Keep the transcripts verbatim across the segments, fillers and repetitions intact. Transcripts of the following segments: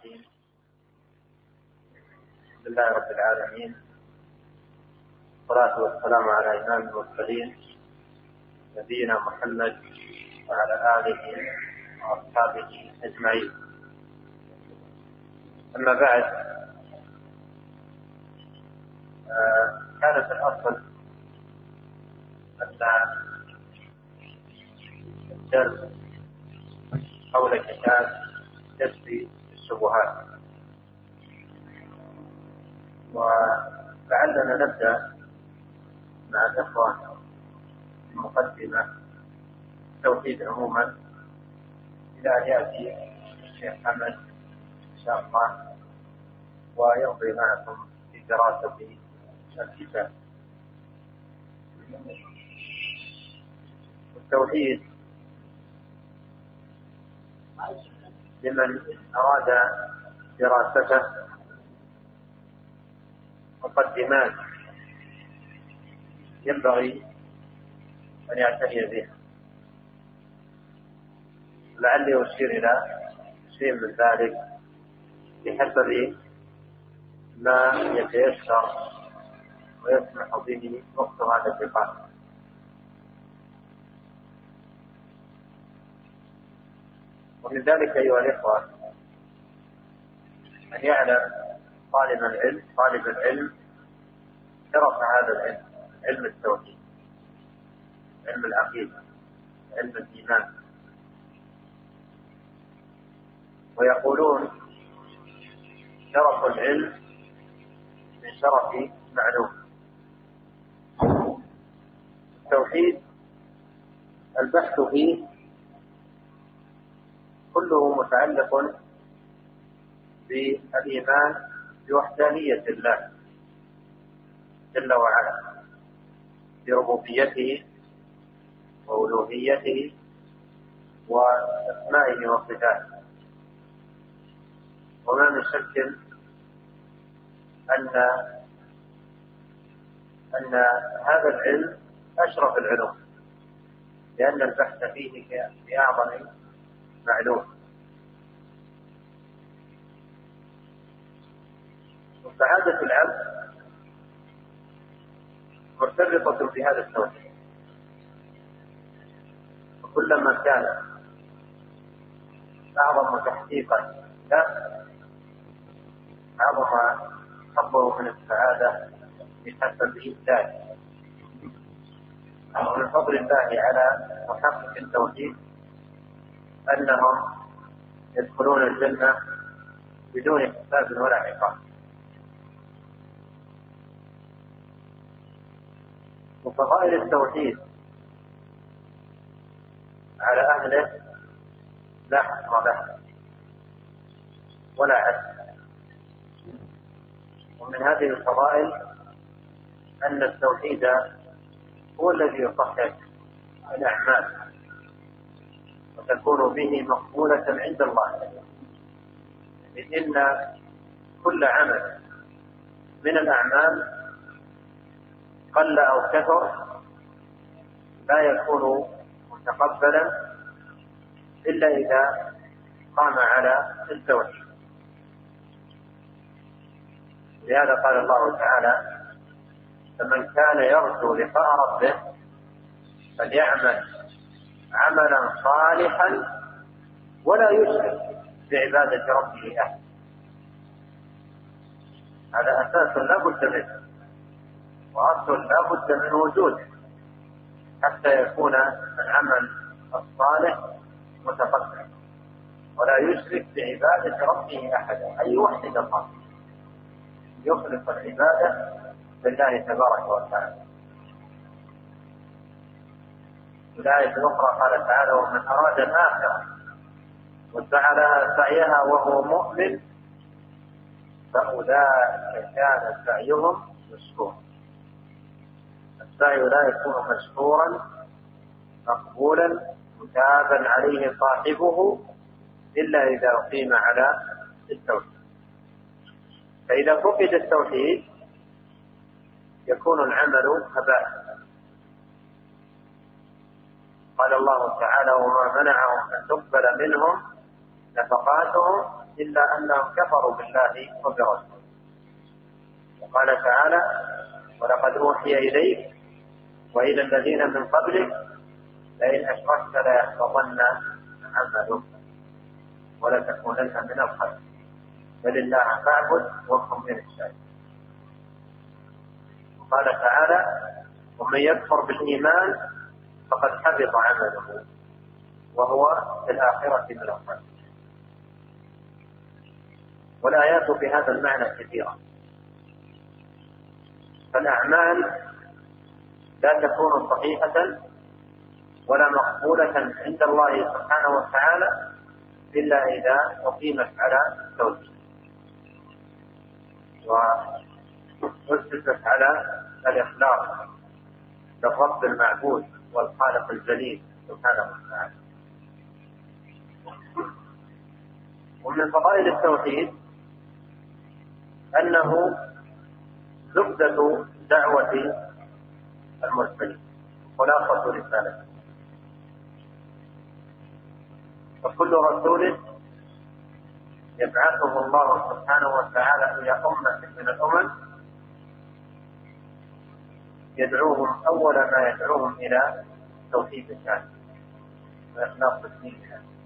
الرحيم. الحمد لله رب العالمين، والصلاة والسلام على إمام المرسلين نبينا محمد وعلى آله وأصحابه أجمعين. أما بعد، آه كانت الأصل أن الدرس حول كتاب كشف الشبهات، ولعلنا نبدأ مع الإخوان المقدمة التوحيد عموما إلى أن يأتي الشيخ حمد إن شاء الله ويمضي معكم في دراسة الكتاب. التوحيد لمن أراد دراسته مقدمات ينبغي أن يعتني بها. لعلي أشير إلى شيء من ذلك بحسب ما يتيسر ويسمح به وقت هذا اللقاء. ومن ذلك أيها الإخوة أن يعلم طالب العلم طالب العلم شرف هذا العلم، علم التوحيد، علم العقيدة، علم الإيمان. ويقولون شرف العلم من شرف معلوم. التوحيد البحث فيه كله متعلق بالإيمان بوحدانية الله جل وعلا، بربوبيته وألوهيته وأسمائه وصفاته. وما من شك أن أن هذا العلم أشرف العلوم، لأن البحث فيه في أعظم معلوم. وسعادة العبد مرتبطة بهذا التوحيد، وكلما كان أعظم تحقيقا لا أعظم حظه من السعادة بحسب ذلك. ومن فضل الله على محقق التوحيد أنهم يدخلون الجنة بدون حساب ولا عقاب. وفضائل التوحيد على أهله لا حصر له ولا عد. ومن هذه الفضائل أن التوحيد هو الذي يصحح الأعمال وتكون به مقبولة عند الله، لأن كل عمل من الأعمال قل أو كثر لا يكون متقبلا إلا إذا قام على التوحيد. لهذا قال الله تعالى: فمن كان يرجو لقاء ربه فليعمل عملا صالحا ولا يشرك بعبادة ربه أحد. هذا أساس لا بد منه، وأصل لا بد من وجوده حتى يكون العمل الصالح متقدم، ولا يشرك بعبادة ربه أحدا، أي وحدة الله، يخلص العبادة لله تبارك وتعالى. في الآية الأخرى قال تعالى: ومن أراد الآخرة وسعى لها سعيها وهو مؤمن فأولئك كان سعيهم مشكورا. السعي لا يكون مشكورا مقبولا متابا عليه صاحبه إلا إذا أقيم على التوحيد. فإذا فقد التوحيد يكون العمل هباء. قال الله تعالى: وما منعهم أن تقبل منهم نفقاتهم إلا أنهم كفروا بالله وبرسوله. وقال تعالى: ولقد أوحي إليك وإلى الذين من قبلك لئن أشركت ليحبطن عملك ولتكونن من الخاسرين بل الله فاعبد وكن من الشاكرين. وقال تعالى: ومن يكفر بالإيمان فقد حبط عمله وهو في الآخرة من الخاسرين. والآيات في هذا المعنى كثيرة. فالأعمال لا تكون صحيحة ولا مقبولة عند الله سبحانه وتعالى إلا إذا أقيمت على التوحيد وأسست على الإخلاص للرب المعبود والخالق الجليل سبحانه وتعالى. ومن فضائل التوحيد أنه زبدة دعوة المرسلين خلاصة رسالته. وكل رسول يبعثه الله سبحانه وتعالى إلى أمة من الأمم يدعوهم أول ما يدعوهم إلى توحيد الله وإخلاص الدين.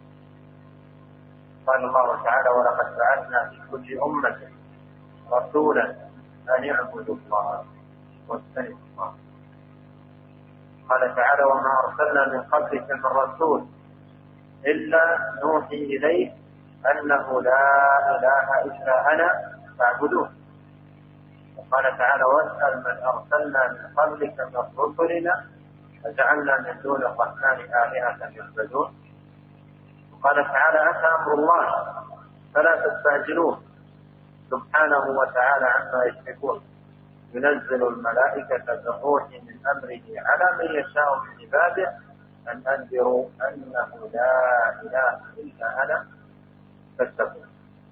قال الله تعالى: ولقد بعثنا في كل أمة رسولا أن يعبدوا الله واجتنبوا الطاغوت. قال تعالى: وما أرسلنا من قبلك من رسول إلا نوحي إليه أنه لا إله إلا أنا فاعبدون. وقال تعالى: واسأل من أرسلنا من قبلك من رسلنا فجعلنا من دون الرحمن آلهة يعبدون. وقال تعالى: أتى أمر الله فلا تستعجلوه سبحانه وتعالى عما يشركون ينزل الملائكة بالروح من أمره على من يشاء من عباده أن أنذروا أنه لا إله إلا أنا فاتقون.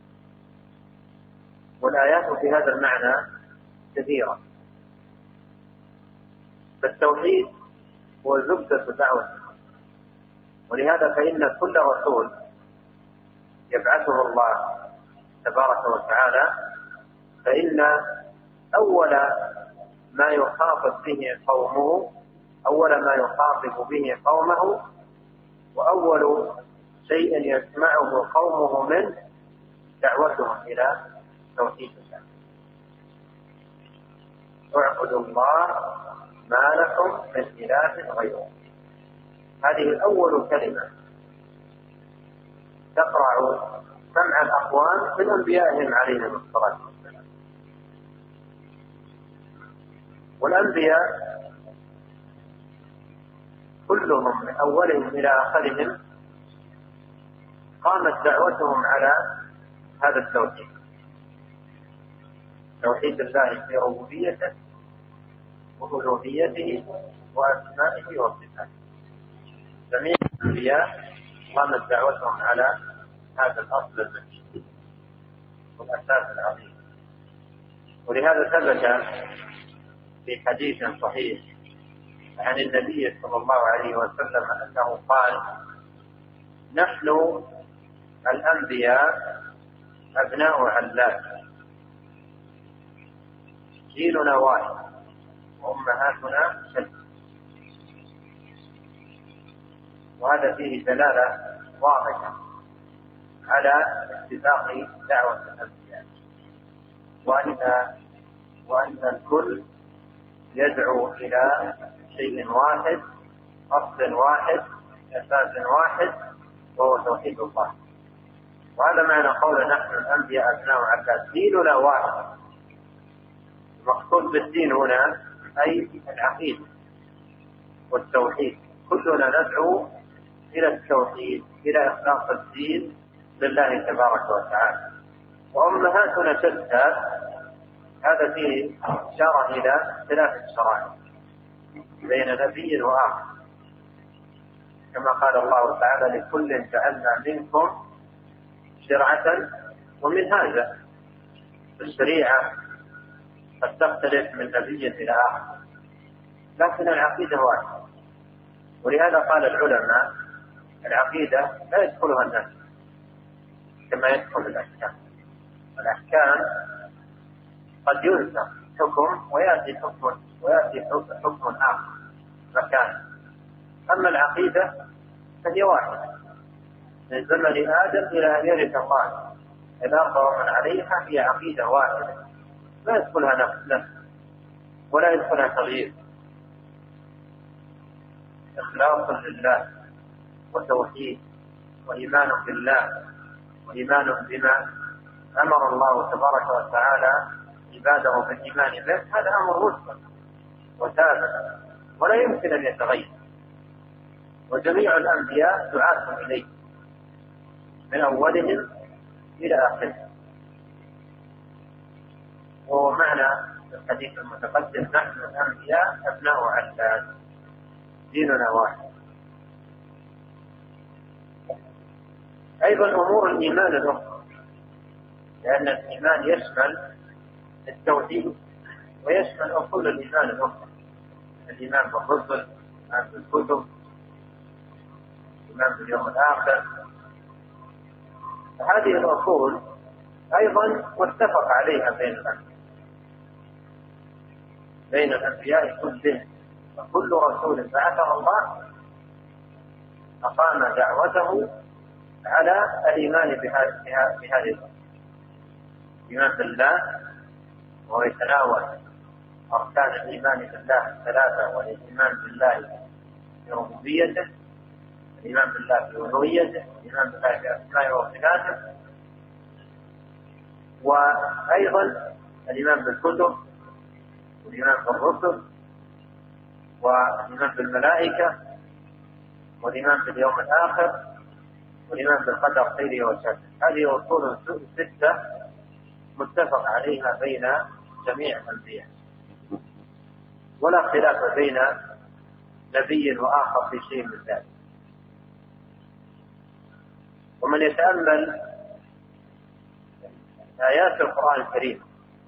والآيات في هذا المعنى كثيرة. فالتوحيد هو زبدة دعوة، ولهذا فإن كل رسول يبعثه الله تبارك وتعالى فإن أول ما يخاطب به قومه أول ما يخاطب به قومه وأول شيء يسمعه قومه منه دعوتهم إلى توحيد الله. اعبدوا الله ما لكم من إله غيره. هذه أول كلمة تقرع سمع الأقوام من أنبيائهم عليهم الصلاة والسلام. والأنبياء كلهم من أولهم إلى آخرهم قامت دعوتهم على هذا التوحيد، توحيد الله في ربوبيته وألوهيته وأسمائه وصفاته. جميع الأنبياء قامت دعوتهم على هذا الأصل المتين والأساس العظيم. ولهذا ثبت في حديث صحيح عن النبي صلى الله عليه وسلم أنه قال: نحن الأنبياء أبناء علات، جيلنا واحد وأمهاتنا شتى. وهذا فيه دلالة واضحة على اتفاق دعوة الأنبياء، وأن وأن الكل يدعو إلى شيء واحد، أصل واحد، أساس واحد، وهو توحيد الله. وهذا معنى قول نحن الأنبياء أبناء علات، ديننا واحد. المقصود بالدين هنا أي العقيدة والتوحيد. كلنا ندعو إلى التوحيد، إلى إخلاص الدين لله تبارك وتعالى. وأمهاتنا شتى، هذا فيه إشارة إلى ثلاث الشرائع بين نبي وآخر، كما قال الله تعالى: لكل جعلنا منكم شرعة ومنهاجا. الشريعة قد تختلف من نبي إلى آخر، لكن العقيدة واحدة. ولهذا قال العلماء: العقيدة لا يدخلها الناس، كما يدخل الأحكام. الأحكام قد ينسخ حكم ويأتي حكم ويأتي حكم آخر مكانه. أما العقيدة فهي واحدة من زمن آدم إلى أن يرث الله الأرض ومن عليها، هي عقيدة واحدة لا يدخلها نفس ولا يدخلها تغيير، إخلاص لله وتوحيد وإيمان بالله وإيمان بما أمر الله تبارك وتعالى عباده بالإيمان به. هذا أمر مسلم وثابت ولا يمكن أن يتغير، وجميع الأنبياء دعاة إليه من أولهم إلى آخره. ومعنى الحديث المتقدم نحن الأنبياء أبناء علات، ديننا واحد. أيضا أمور الإيمان الأخرى، لأن الإيمان يشمل التوحيد ويشمل أصول الإيمان الأخرى، الإيمان بالرسل، الإيمان بالكتب، الإيمان باليوم الآخر. هذه الأصول أيضا متفق عليها بين الأنبياء بين الأنبياء كلهم، وكل رسول بعثه الله أقام دعوته على الإيمان بهذه الأصول. الإيمان بالله وهو يتناول أركان الإيمان بالله الثلاثة، والإيمان بالله بربوبيته، الإيمان بالله بألوهيته، الإيمان بالله بأسمائه وصفاته، وأيضا الإيمان بالكتب والإيمان بالرسل والإيمان بالملائكة والإيمان باليوم الآخر والإيمان بالقدر خيره وشره. هذه أصول ستة متفق عليها بين جميع الأنبياء، ولا خلاف بين نبي وآخر في شيء من ذلك. ومن يتأمل آيات القرآن الكريم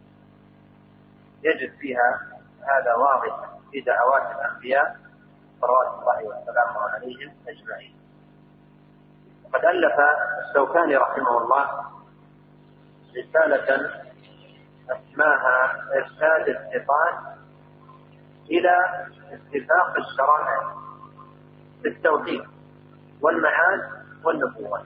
يجد فيها هذا واضح في دعوات الأنبياء صلوات الله وسلامه عليهم أجمعين. وقد ألف الشوكاني رحمه الله رسالة اسماها إرشاد الشيطان إلى اتفاق الشرائع في التوحيد والمعاد والنبوة،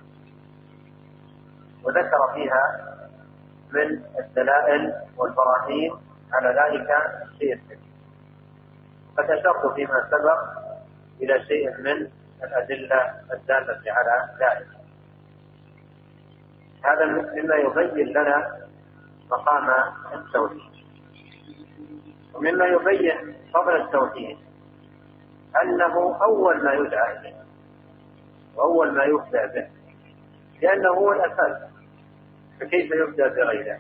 وذكر فيها من الدلائل والبراهين على ذلك الشيء الكثير. قد أشرت فيما سبق إلى شيء من الأدلة الدالة على ذلك. هذا مما يبين لنا مقام التوحيد. ومما يبين فضل التوحيد أنه أول ما يدعى إليه وأول ما يبدأ به، لأنه هو الأساس، فكيف يبدأ بغيره؟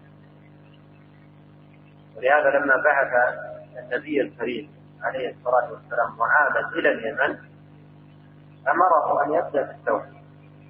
ولهذا لما بعث النبي الكريم عليه الصلاة والسلام معاذا إلى اليمن أمره أن يبدأ بالتوحيد.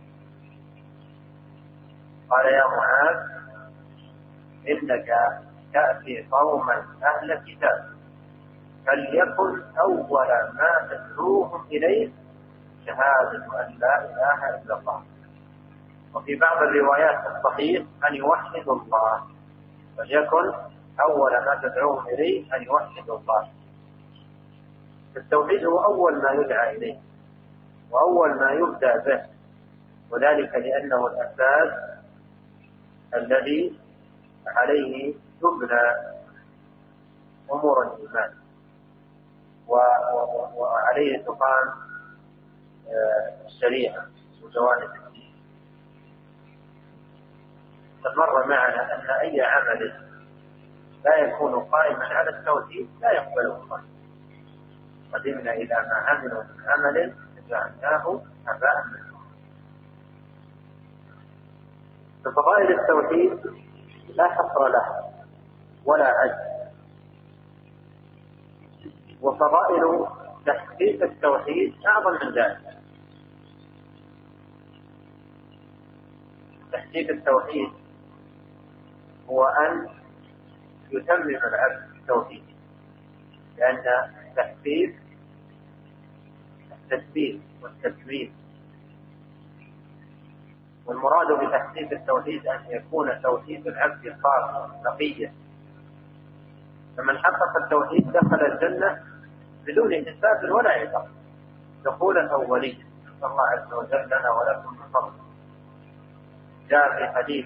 قال يا معاذ إنك تأتي قوما أهل كتاب فليكن أول ما تدعوهم إليه شهادة أن لا إله إلا الله، وفي بعض الروايات الصحيح أن يوحدوا الله، فليكن أول ما تدعوهم إليه أن يوحدوا الله. التوحيد هو أول ما يدعى إليه وأول ما يبدأ به، وذلك لأنه الأساس الذي عليه تبنى أمور الإيمان وعليه تقام الشريعة وجوانب الدين. قد مر معنا أن أي عمل لا يكون قائما على التوحيد لا يقبله الله. قدمنا إلى ما عملوا من عمل فجعلناه هباء منثورا. ففضائل التوحيد لا حصر لها ولا عد، وفضائل تحقيق التوحيد أعظم من ذلك. تحقيق التوحيد هو أن يتمم العبد التوحيد، لأن التحقيق التثبيت والتكميل والمراد بتحقيق التوحيد أن يكون توحيد العبد خالصا نقيا. فمن حقق التوحيد دخل الجنة بدون حساب ولا عقاب دخولا أوليا. نسأل الله عز وجل لنا ولكم من فضله. جاء في حديث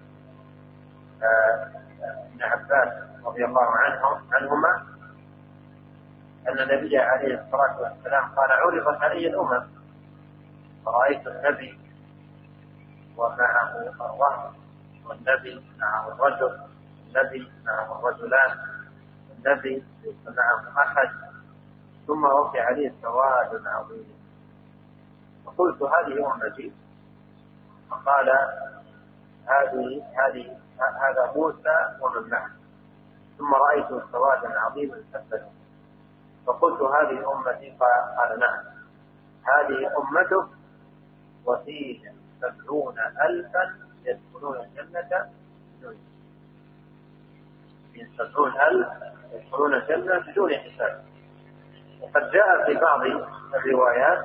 ابن عباس رضي الله عنه عنهما أن النبي عليه الصلاة والسلام قال: عرضت علي الأمم فرأيت النبي ومعه الرهط، والنبي معه الرجل، النبي معه الرجلان، النبي معه أحد، ثم وقع لي سواد عظيم. فقلت: هذه أمتي؟ فقال: هذه هذه هذا موسى ومن معه. ثم رأيت سوادا عظيما كالثلج. فقلت: هذه أمتي؟ قال: نعم. هذه أمتك وفيه سبعون ألفا يدخلون الجنة بدون من سبعون ألف يدخلون الجنة بدون حساب. وقد جاء في بعض الروايات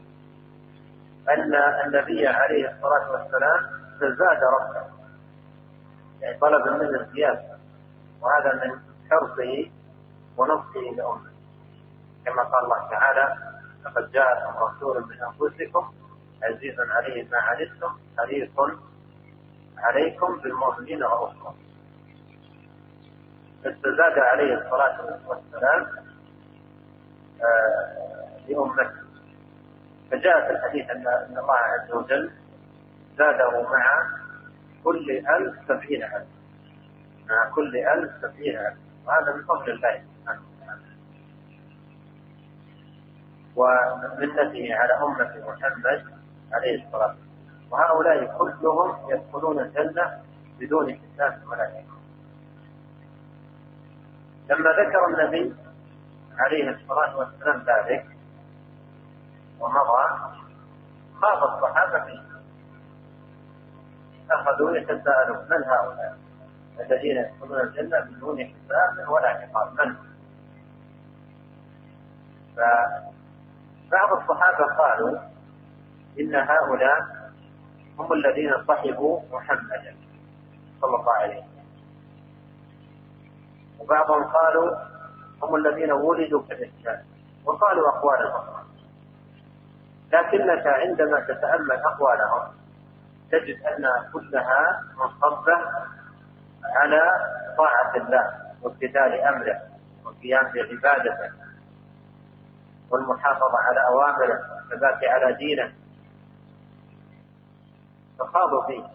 أن النبي عليه الصلاة والسلام تزاد ربه، يعني طلب منه الزيادة، وهذا من حرصه ونصحه لأمته، كما قال الله تعالى: لقد جاءكم رسول من أنفسكم عزيز عليه ما عنتم حريص عليكم بالمؤمنين رؤوف رحيم. فاستزاد عليه الصلاة والسلام لأمته. فجاء في الحديث أن الله عز وجل زاده مع كل ألف سبعين ألف، مع كل ألف سبعين ألف، وهذا من فضل الله سبحانه وتعالى ومنته على أمة محمد عليه الصلاة والسلام. وهؤلاء كلهم يدخلون الجنة بدون حساب ولا عقاب. لما ذكر النبي عليه الصلاة والسلام ذلك ومضى، خاف الصحابة فيه، أخذوا يتساءلون: من هؤلاء الذين يدخلون الجنة بدون حساب ولا عقاب؟ من؟ فبعض الصحابة قالوا: إن هؤلاء هم الذين صحبوا محمدا صلى الله عليه وسلم. وبعضهم قالوا: هم الذين ولدوا كالرجال، وقالوا أقوالا أخرى. لكنك عندما تتأمل أقوالهم تجد أن كلها منصبة على طاعة الله وامتثال أمره والقيام بعبادته والمحافظة على أوامره والثبات على دينه، فخاضوا فيه.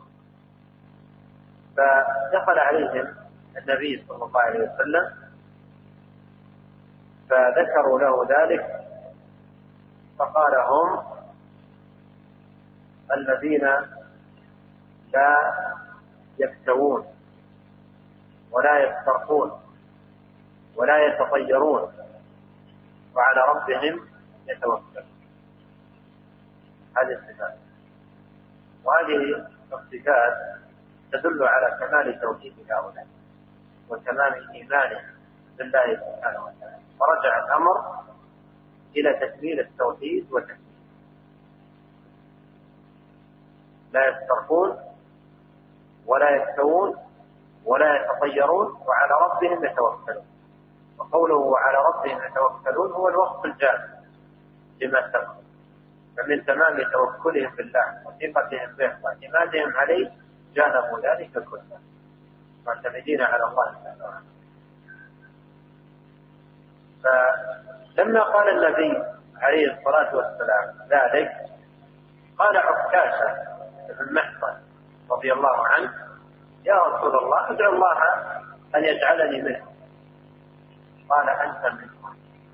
فدخل عليهم النبي صلى الله عليه وسلم فذكروا له ذلك، فقال: هم الذين لا يكتوون ولا يسترقون ولا يتطيرون وعلى ربهم يتوكلون. هذه الصفات، وهذه الصفات تدل على كمال توحيد هؤلاء وتمام إيمانهم بالله سبحانه وتعالى. فرجع الأمر إلى تكميل التوحيد وتكميل. لا يسترقون ولا يكتوون ولا يتطيرون وعلى ربهم يتوكلون. وقوله وعلى ربهم يتوكلون هو الوصف الجامع لما سبق. فمن تمام توكلهم بالله وثقتهم به واعتمادهم عليه جانبوا ذلك كله، معتمدين على الله تعالى. فلما قال النبي عليه الصلاة والسلام ذلك قال عكاشة بن محصن رضي الله عنه: يا رسول الله، ادعو الله أن يجعلني منه. قال: أنت منهم.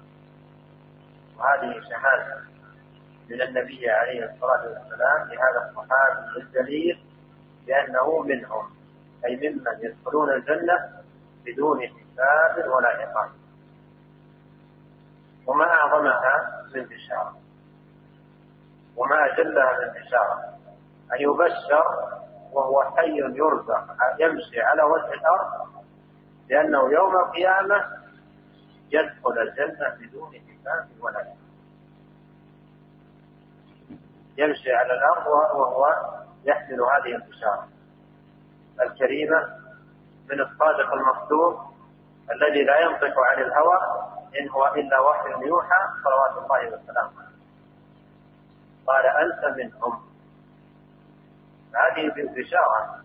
وهذه شهادة من النبي عليه الصلاة والسلام لهذا الصحابي الجليل بأنه منهم، أي ممن يدخلون الجنة بدون حساب ولا عقاب. وما أعظمها من بشارة، وما أجلها من بشارة أن يبشر وهو حي يرزق يمشي على وجه الأرض لأنه يوم القيامة يدخل الجنة بدون حساب ولا عقاب. يمشي على الأرض وهو يحمل هذه البشارة الكريمة من الصادق المصدوق الذي لا ينطق عن الهوى إن هو إلا وحي يوحى صلوات الله وسلامه عليه. قال أنت منهم. هذه بشارة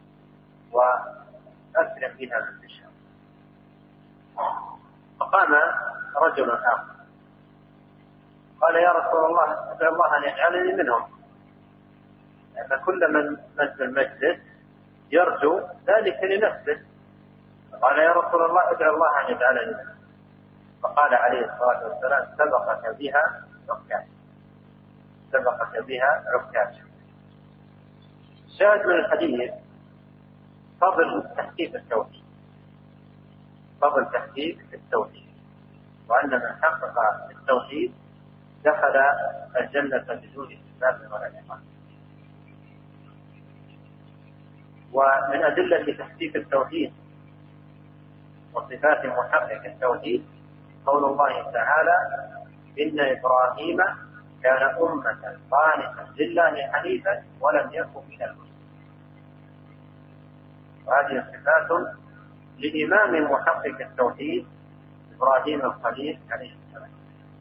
وأسلم بها من بشارة. فقام رجل آخر قال يا رسول الله ادعو الله أن يجعلني منهم، لأن كل من في المجلس يرجو ذلك لنفسه. قال يا رسول الله ادعو الله أن يجعلني منهم. فقال عليه الصلاة والسلام سبقك بها عكاش، سبقك بها عكاش. شاهد من الحديث فضل تحقيق التوحيد، فضل تحقيق التوحيد، وأن من حقق التوحيد دخل الجنة بدون حساب ولا عقاب. ومن أدلة تحقيق التوحيد وصفات محقق التوحيد قول الله تعالى إن إبراهيم كان أمة قانتا لله حنيفا ولم يكن من المشركين. وهذه صفات لإمام محقق التوحيد إبراهيم الخليل عليه السلام.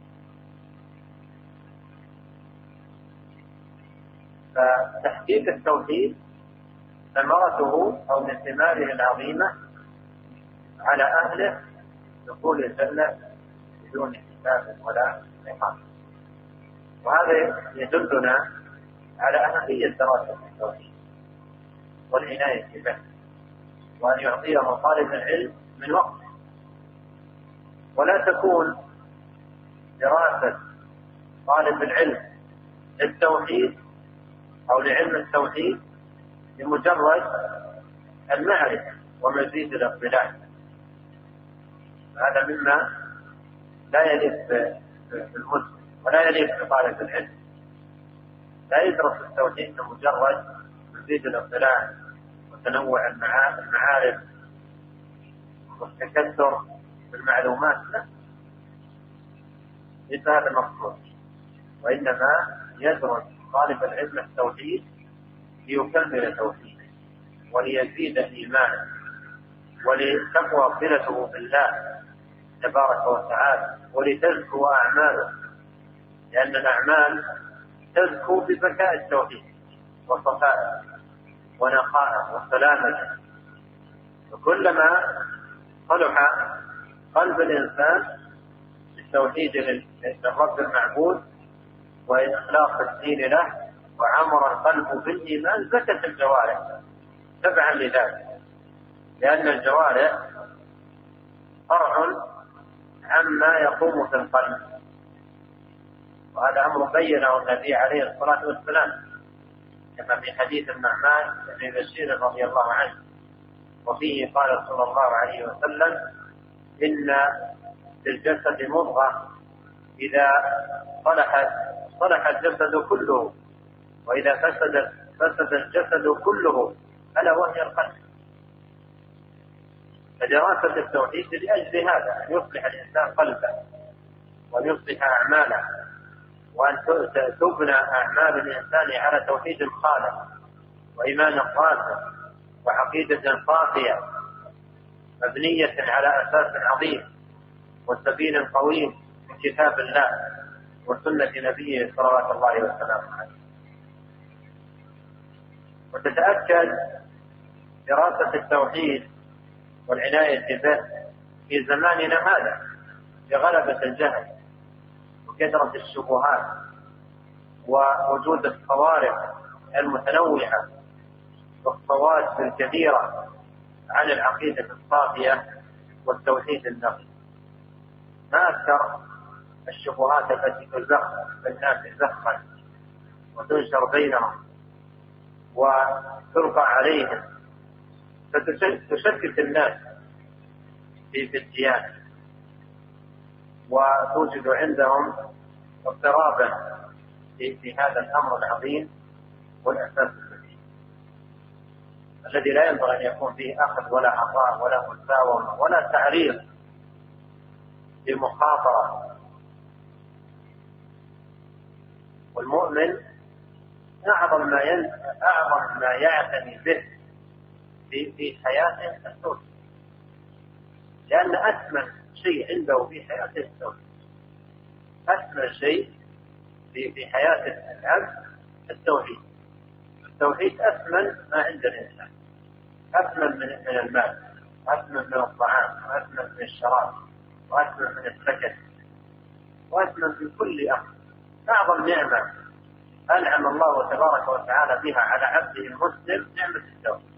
فتحقيق التوحيد ثمرته أو من ثماره العظيمة على أهله دخول الجنة بدون حساب ولا عقاب. وهذا يدلنا على أهمية دراسة التوحيد والعناية به، وأن يعطيه طالب العلم من وقته. ولا تكون دراسة طالب العلم للتوحيد أو لعلم التوحيد بمجرد المعرفة ومزيد الاطلاع. هذا مما لا يليق بالمسلم ولا يليق بطالب العلم. لا يدرس التوحيد بمجرد مزيد الاطلاع وتنوع المعارف والتكثر بالمعلومات، لا، ليس هذا المقصود. وإنما يدرس طالب العلم التوحيد ليكمل توحيده وليزيد إيمانه ولتقوى صلته بالله تبارك وتعالى ولتزكو أعماله، لأن الأعمال تزكو بذكاء التوحيد وصفائه ونقائه وسلامته. وكلما صلح قلب الإنسان بالتوحيد للرب المعبود وإخلاص الدين له وعمر القلب بالإيمان زكت الجوارح تبعا لذلك، لأن الجوارح فرع عما يقوم في القلب. وهذا أمر بينه النبي عليه الصلاة والسلام كما في حديث النعمان بن بشير رضي الله عنه، وفيه قال صلى الله عليه وسلم إن في الجسد مضغة إذا صلحت صلح الجسد كله وإذا فسد فسد الجسد كله ألا وهي القلب. فدراسة التوحيد لأجل هذا أن يصلح الإنسان قلبه وأن يصلح أعماله وأن تبنى أعمال الإنسان على توحيد خالص وإيمان قاسم وعقيدة صافية مبنية على أساس عظيم وسبيل قويم من كتاب الله وسنة نبيه صلوات الله وسلامه عليه. وتتأكد دراسة التوحيد والعناية به في زماننا هذا بغلبة الجهل وكثرة الشبهات ووجود الصوارف المتنوعة والصوارف الكثيرة عن العقيدة الصافية والتوحيد النقي. ما أكثر الشبهات التي تزخ بالناس زخا وتنشر بينهم وتلقى عليهم فتشتت الناس في الديانة وتوجد عندهم اضطرابا في هذا الأمر العظيم والأساس الدين الذي لا ينبغي أن يكون فيه أخذ ولا عطاء ولا مساومة ولا تعريض لمخاطرة. والمؤمن أعظم ما ين... أعظم ما يعتني به في في حياته التوحيد، لأن أثمن شيء عنده في حياته التوحيد. أثمن شيء في في حياة العبد التوحيد. التوحيد أثمن ما عند الإنسان، أثمن من من المال، وأثمن من الطعام، وأثمن من الشراب، وأثمن من السكن، وأثمن من كل أمر. أعظم نعمة أنعم الله تبارك وتعالى بها على عبده المسلم نعمة التوحيد،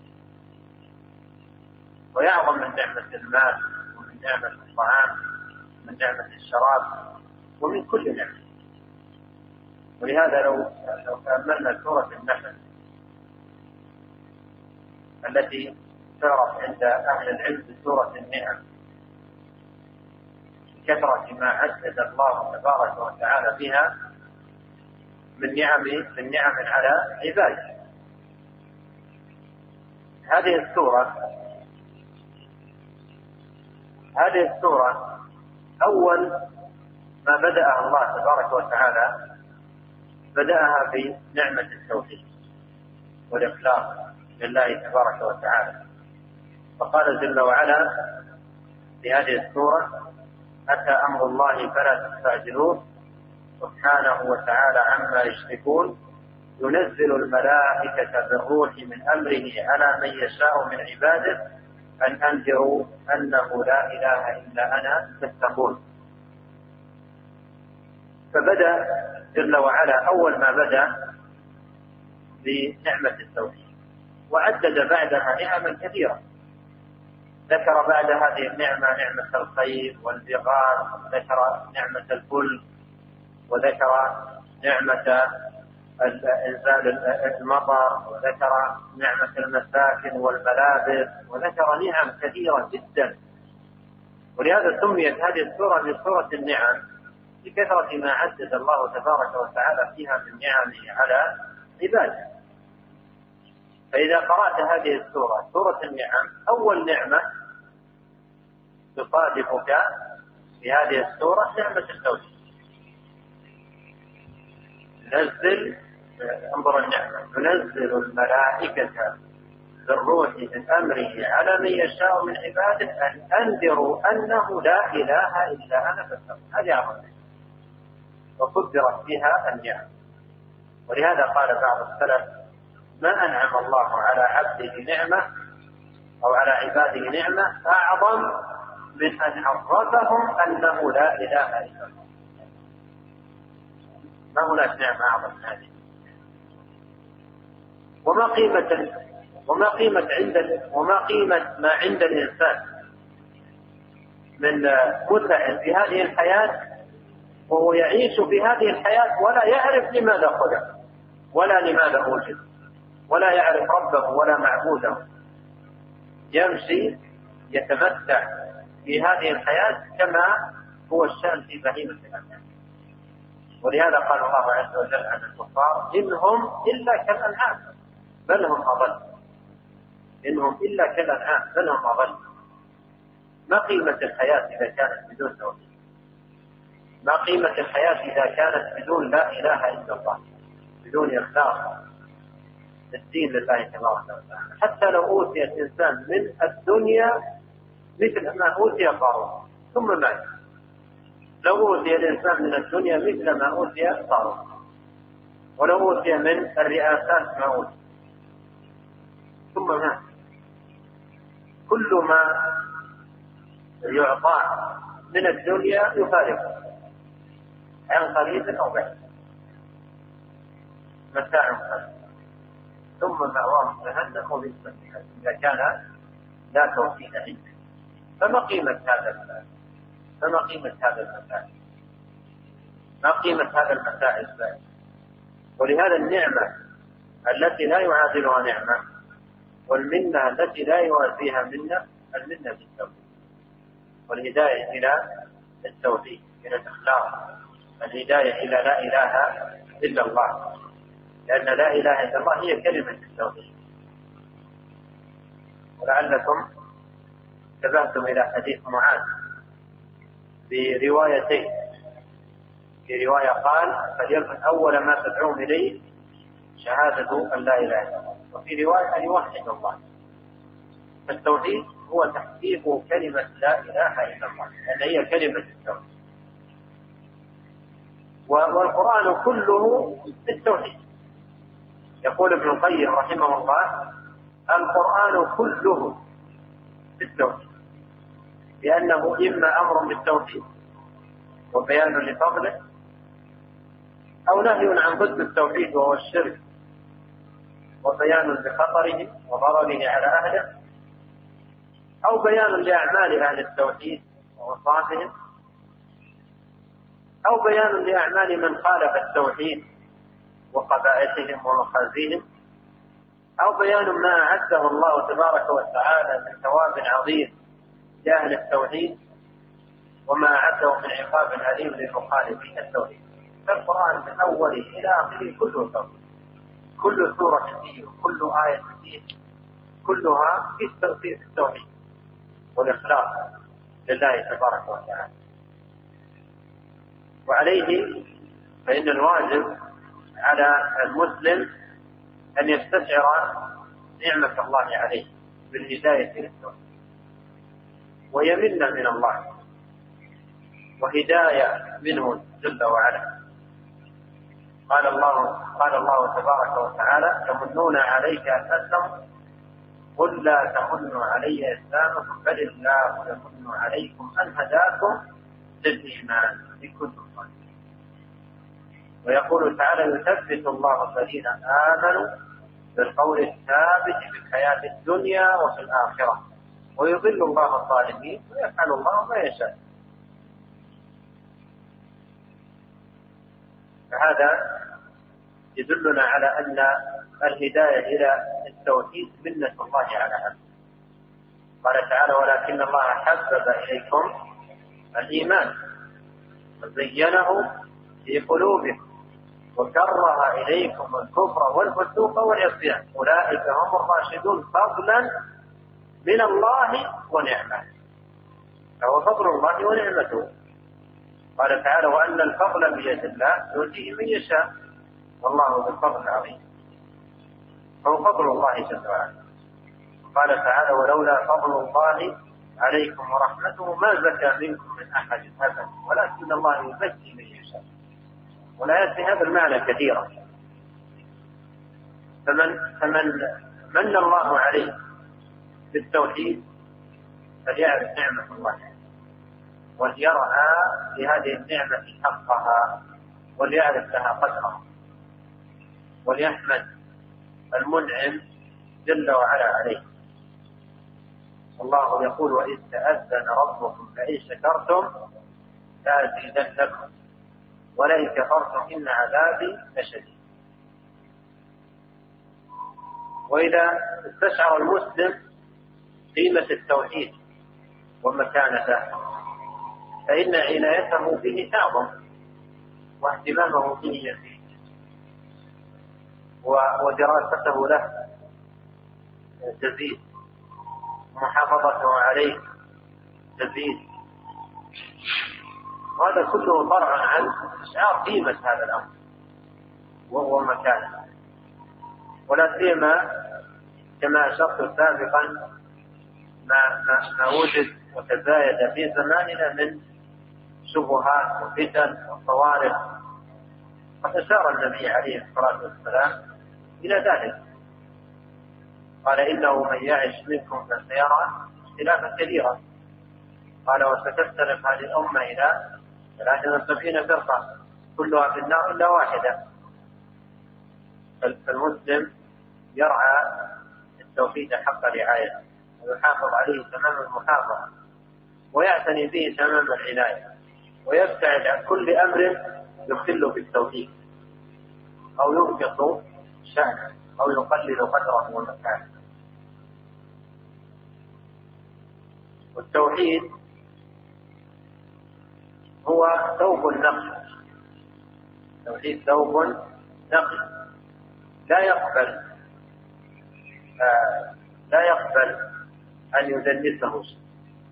ويعظم من نعمة المال، ومن نعمة الطعام، ومن نعمة الشراب، ومن كل نعمة. ولهذا لو لو تأملنا سورة النحل التي تعرف عند أهل العلم بسورة النعم، كثرة ما عدد الله تبارك وتعالى بها من نعم من نعم على عباده. هذه السورة هذه السورة أول ما بدأها الله تبارك وتعالى بدأها بنعمة التوحيد والإخلاص لله تبارك وتعالى. فقال جل وعلا في هذه السورة: أتى أمر الله فلا تستعجلوه سبحانه وتعالى عما يشركون، ينزل الملائكة بالروح من أمره على من يشاء من عباده أن أنذروا أنه لا إله إلا أنا فاتقون. فبدأ جل وعلا أول ما بدأ بنعمة التوحيد، وعدد بعدها نعما كثيرة. ذكر بعد هذه النعمة نعمة الخير والبغاث، ذكر نعمة الفلك، وذكر نعمة إنزال المطر، وذكر نعمة المساكن والملابس، وذكر نعم كثيرة جدا. ولهذا سميت هذه السورة من سورة النعم بكثرة ما عدد الله تبارك وتعالى فيها من نعمه على عباده. فإذا قرأت هذه السورة سورة النعم، أول نعمة تصادفك في هذه السورة نعمة التوحيد. نزل انظر النعمة: ينزل الملائكة بالروح من أمره على من يشاء من عباده أن أنذروا أنه لا إله إلا أنا فاتقون. هذه أعظم وقدرت فيها النعم. ولهذا قال بعض السلف: ما أنعم الله على عبده نعمة أو على عباده نعمة أعظم من أن عرفهم أنه لا إله إلا الله. ما هناك نعمة أعظم من هذه. وما قيمة وما قيمة عند وما قيمة ما عند الإنسان من متع في هذه الحياة وهو يعيش في هذه الحياة ولا يعرف لماذا خلق، ولا لماذا وجد، ولا يعرف ربه ولا معبوده. يمشي يتمتع في هذه الحياة كما هو الشأن في بهيمة الأنعام. ولهذا قال الله عز وجل عن الكفار: إنهم إلا كالأنعام بل هم أضل. إنهم إلا كالأنعام بل هم أضل. ما قيمة الحياة إذا كانت بدون توحيد؟ ما قيمة الحياة إذا كانت بدون لا إله إلا الله، بدون إخلاص الدين لله تبارك وتعالى؟ حتى لو أوتي الإنسان من الدنيا مثل ما أوتي قارون ثم مات، لو أوتي الإنسان من الدنيا مثل ما أوتي قارون، ولو أوتي من الرئاسات ما أوتي ثم مات، كل ما يعطى من الدنيا يفارقه عن قريب أو بعيد، متاع قليل ثم مأواه جهنم وبئس المصير إذا كان لا توحيد عنده. فما قيمة هذا المتاع؟ فما قيمة هذا المتاع؟ ما قيمة هذا المتاع الزائد؟ ولهذا النعمة التي لا يعادلها نعمة، والمنة التي لا يوازيها منة، المنة بالتوحيد والهداية إلى التوحيد، إلى الإخلاص، الهداية إلى لا إله إلا الله، لأن لا إله إلا الله هي كلمة التوحيد. ولعلكم انتبهتم إلى حديث معاذ بروايتين. في رواية قال: فليكن أول ما تدعون إليه شهادة أن لا إله إلا الله، وفي رواية أن يوحد الله. فالتوحيد هو تحقيق كلمة لا إله إلا الله، لأن هي كلمة التوحيد. والقرآن كله التوحيد. يقول ابن القيم رحمه الله: القرآن كله التوحيد، لأنه إما أمر بالتوحيد وبيان لفضله، أو نهي عن ضد التوحيد وهو الشرك وبيان لخطره وضرره على أهله، أو بيان لأعمال أهل التوحيد ووصافهم، أو بيان لأعمال من خالف التوحيد وقبائحهم ومخازيهم، أو بيان ما أعده الله تبارك وتعالى من ثواب عظيم لأهل التوحيد وما أعده من عقاب أليم للمخالفين التوحيد. فالقرآن من أوله إلى آخره كله توحيد، كل سورة فيه وكل آية فيه كلها في التوحيد والإخلاص لله تبارك وتعالى. وعليه فإن الواجب على المسلم أن يستشعر نعمة الله عليه بالهداية للتوحيد، وهي منة من الله وهداية منه جل وعلا. قال الله قال الله تبارك وتعالى: يمنون عليك أن أسلموا قل لا تمنوا علي إسلامكم بل الله يمن عليكم أن هداكم للإيمان إن كنتم صادقين. ويقول تعالى: يثبت الله الذين آمنوا بالقول الثابت في الحياة الدنيا وفي الآخرة ويضل الله الظالمين ويفعل الله ما يشاء. فهذا يدلنا على أن الهداية إلى التوحيد منة الله على عبده. قال تعالى: ولكن الله حبب إليكم الإيمان وزينه في قلوبكم وكره إليكم الكفر والفسوق والعصيان أولئك هم الراشدون فضلا من الله ونعمة. فهو فضل الله ونعمته. قال تعالى: وأن الفضل بيد الله يؤتيه من يشاء والله ذو الفضل العظيم. فهو فضل الله جل وعلا. قال تعالى: ولولا فضل الله عليكم ورحمته ما زكى منكم من أحد أبدا ولكن الله يزكي من يشاء. والآيات في هذا المعنى كثيرة. فمن فمن من الله عليه بالتوحيد فليعرف نعمة الله وليرعى لهذه النعمة حقها وليعرف لها قدرها وليحمد المنعم جل وعلا عليه. الله يقول: وإذ تأذن ربكم لئن شكرتم لأزيدنكم ولئن كفرتم إن عذابي لشديد. وإذا استشعر المسلم قيمة التوحيد ومكانته فإن عنايته به تعظم واهتمامه به يزيد ودراسته له تزيد ومحافظته عليه تزيد. وهذا كله فرع عن استشعار قيمة هذا الأمر وهو مكانه. ولا سيما كما أشرت سابقا ما, ما, ما وجد وتزايد في زماننا من شبهات وفتن وصوارف. قد أشار النبي عليه الصلاة والسلام إلى ذلك. قال: إنه من يعش منكم فسيرى اختلافا كثيرا. قال: وستفترق هذه الأمة إلى ثلاث وسبعين فرقة كلها في النار إلا واحدة. فالمسلم يرعى التوحيد حق رعايته ويحافظ عليه تمام المحافظة ويعتني به تمام العناية ويبتعد عن كل أمر يخل بالتوحيد أو ينقص شأنه أو يقلل قدره ومكانه. والتوحيد هو ثوب النقل. التوحيد ثوب نقل لا يقبل آه لا يقبل أن يدنسه شيء.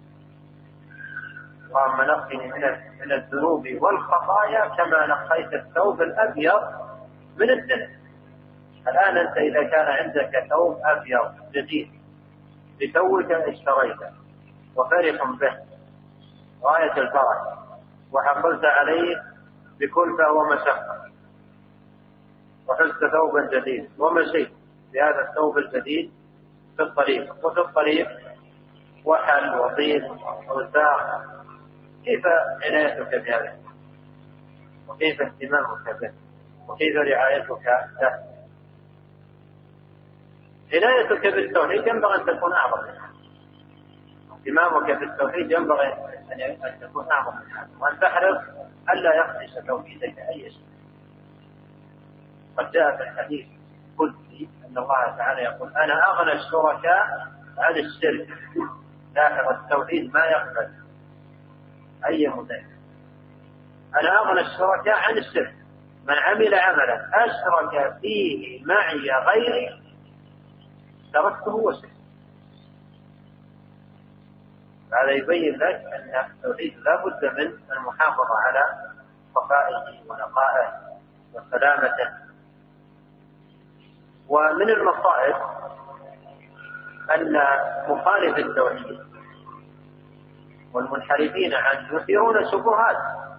اللهم نقني من الذنوب والخطايا كما نقيت الثوب الأبيض من الدنس. الآن أنت إذا كان عندك ثوب أبيض جديد لتوك اشتريته وفرح به غاية الفرح وحصلت عليه بكلفة ومشقة وحزت ثوبا جديد ومشيت بهذا الثوب الجديد في الطريق، وفي الطريق وحل وطين ووساخ، كيف عنايتك بهذا؟ وكيف اهتمامك به؟ وكيف رعايتك له؟ عنايتك بالتوحيد ينبغي أن تكون أعظم من هذا، اهتمامك بالتوحيد ينبغي أن تكون أعظم من هذا، وأن تحرص ألا يخدش توحيدك أي شيء. قد جاء في الحديث القدسي أن الله تعالى يقول: أنا أغنى الشركاء عن الشرك. لاحظ التوحيد ما يقبل أي مدين. أنا أغنى الشركاء عن الشرك، من عمل عملا أشرك فيه معي غيري تركته وشرك. هذا يبين لك أن التوحيد لا بد من المحافظة على صفائه ونقائه وسلامته. ومن المصائب أن مخالف التوحيد والمنحرفين عنه يثيرون شبهات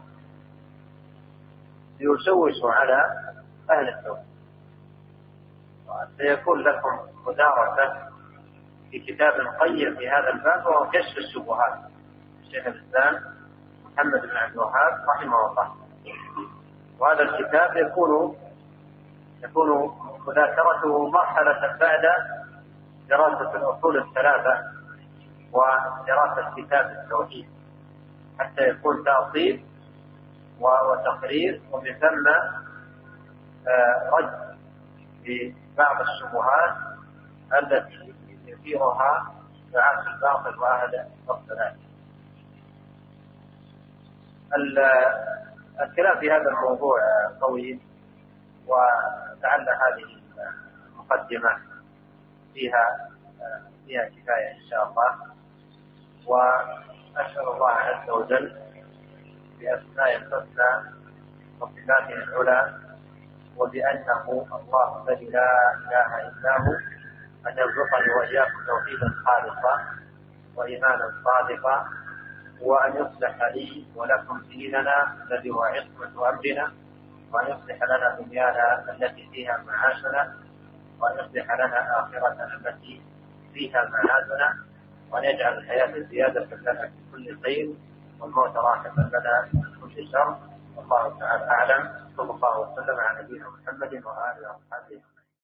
ليشوشوا على أهل التوحيد. سيكون لكم مدارسة في كتاب قيم في هذا الباب وهو كشف الشبهات الشيخ الإسلام محمد بن عبد الوهاب رحمه الله. وهذا الكتاب يكون يكون مذاكرته مرحلة بعد دراسة الأصول الثلاثة ودراسة كتاب التوحيد، حتى يكون تأصيل وتقرير، ومن ثم رد لبعض الشبهات التي يثيرها دعاة الباطل وأهل الضلال. الكلام في هذا الموضوع طويل، ولعل هذه المقدمة فيها فيها كفاية إن شاء الله. وأسأل الله عز وجل بأسماء الحسنى وصفاته العلى وبأنه الله الذي لا إله إلا هو أن يرزقني وإياكم توحيدا خالصا وإيمانا صادقا، وأن يصلح لي ولكم ديننا الذي هو عصمة أمرنا، وأن يصلح لنا دنيانا التي فيها معاشنا، وأن يصلح لنا آخرتنا التي فيها معادنا، وأن يجعل الحياة زيادة لنا في كل خير والموت راحة لنا من كل شر. والله تعالى أعلم. صلى الله وسلم على نبينا محمد وآله وصحبه.